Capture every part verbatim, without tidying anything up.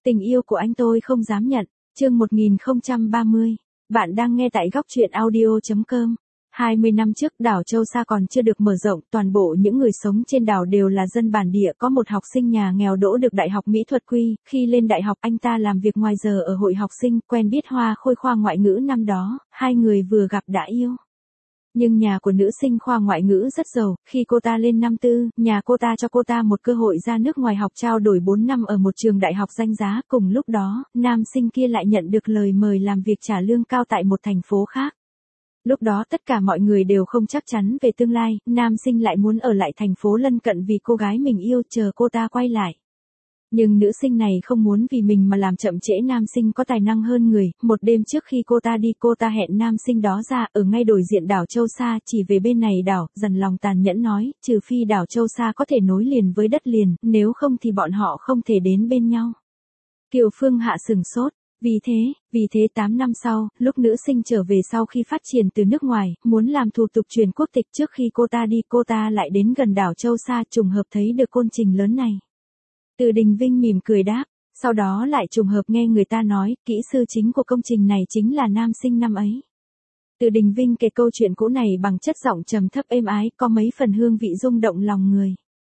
Tình yêu của anh tôi không dám nhận. Chương một nghìn không trăm ba mươi. Bạn đang nghe tại góc truyện audio chấm com. hai mươi năm trước, đảo Châu Sa còn chưa được mở rộng, toàn bộ những người sống trên đảo đều là dân bản địa. Có một học sinh nhà nghèo đỗ được Đại học Mỹ thuật Quy, khi lên đại học anh ta làm việc ngoài giờ ở hội học sinh, quen biết Hoa Khôi khoa ngoại ngữ năm đó, hai người vừa gặp đã yêu. Nhưng nhà của nữ sinh khoa ngoại ngữ rất giàu, khi cô ta lên năm tư, nhà cô ta cho cô ta một cơ hội ra nước ngoài học trao đổi bốn năm ở một trường đại học danh giá. Cùng lúc đó, nam sinh kia lại nhận được lời mời làm việc trả lương cao tại một thành phố khác. Lúc đó tất cả mọi người đều không chắc chắn về tương lai, nam sinh lại muốn ở lại thành phố lân cận vì cô gái mình yêu chờ cô ta quay lại. Nhưng nữ sinh này không muốn vì mình mà làm chậm trễ nam sinh có tài năng hơn người. Một đêm trước khi cô ta đi, cô ta hẹn nam sinh đó ra ở ngay đối diện đảo Châu Sa, chỉ về bên này đảo, dằn lòng tàn nhẫn nói, trừ phi đảo Châu Sa có thể nối liền với đất liền, nếu không thì bọn họ không thể đến bên nhau. Kiều Phương Hạ sửng sốt. Vì thế, vì thế tám năm sau, lúc nữ sinh trở về sau khi phát triển từ nước ngoài, muốn làm thủ tục chuyển quốc tịch, trước khi cô ta đi, cô ta lại đến gần đảo Châu Sa, trùng hợp thấy được công trình lớn này. Từ Đình Vinh mỉm cười đáp, sau đó lại trùng hợp nghe người ta nói, kỹ sư chính của công trình này chính là nam sinh năm ấy. Từ Đình Vinh kể câu chuyện cũ này bằng chất giọng trầm thấp êm ái, có mấy phần hương vị rung động lòng người.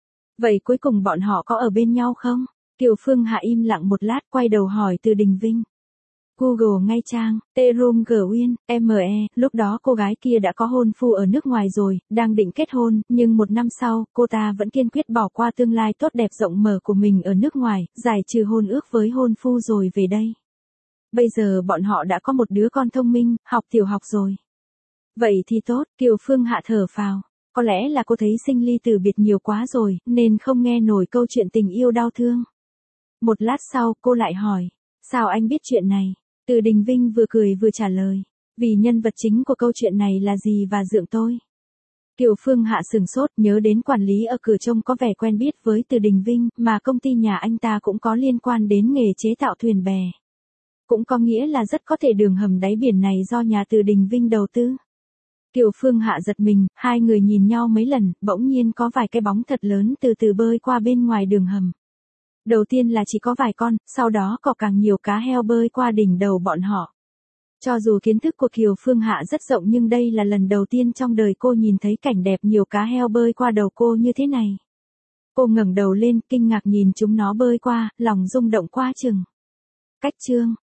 Vậy cuối cùng bọn họ có ở bên nhau không? Kiều Phương Hạ im lặng một lát, quay đầu hỏi Từ Đình Vinh. Google ngay trang, T-Room Gwyn, M E, lúc đó cô gái kia đã có hôn phu ở nước ngoài rồi, đang định kết hôn, nhưng một năm sau, cô ta vẫn kiên quyết bỏ qua tương lai tốt đẹp rộng mở của mình ở nước ngoài, giải trừ hôn ước với hôn phu rồi về đây. Bây giờ bọn họ đã có một đứa con thông minh, học tiểu học rồi. Vậy thì tốt, Kiều Phương Hạ thở phào. Có lẽ là cô thấy sinh ly từ biệt nhiều quá rồi, nên không nghe nổi câu chuyện tình yêu đau thương. Một lát sau, cô lại hỏi, sao anh biết chuyện này? Từ Đình Vinh vừa cười vừa trả lời, vì nhân vật chính của câu chuyện này là dì và dượng tôi. Kiều Phương Hạ sửng sốt, nhớ đến quản lý ở cửa trông có vẻ quen biết với Từ Đình Vinh, mà công ty nhà anh ta cũng có liên quan đến nghề chế tạo thuyền bè. Cũng có nghĩa là rất có thể đường hầm đáy biển này do nhà Từ Đình Vinh đầu tư. Kiều Phương Hạ giật mình, hai người nhìn nhau mấy lần, bỗng nhiên có vài cái bóng thật lớn từ từ bơi qua bên ngoài đường hầm. Đầu tiên là chỉ có vài con, sau đó có càng nhiều cá heo bơi qua đỉnh đầu bọn họ. Cho dù kiến thức của Kiều Phương Hạ rất rộng nhưng đây là lần đầu tiên trong đời cô nhìn thấy cảnh đẹp nhiều cá heo bơi qua đầu cô như thế này. Cô ngẩng đầu lên, kinh ngạc nhìn chúng nó bơi qua, lòng rung động quá chừng. Cách chương.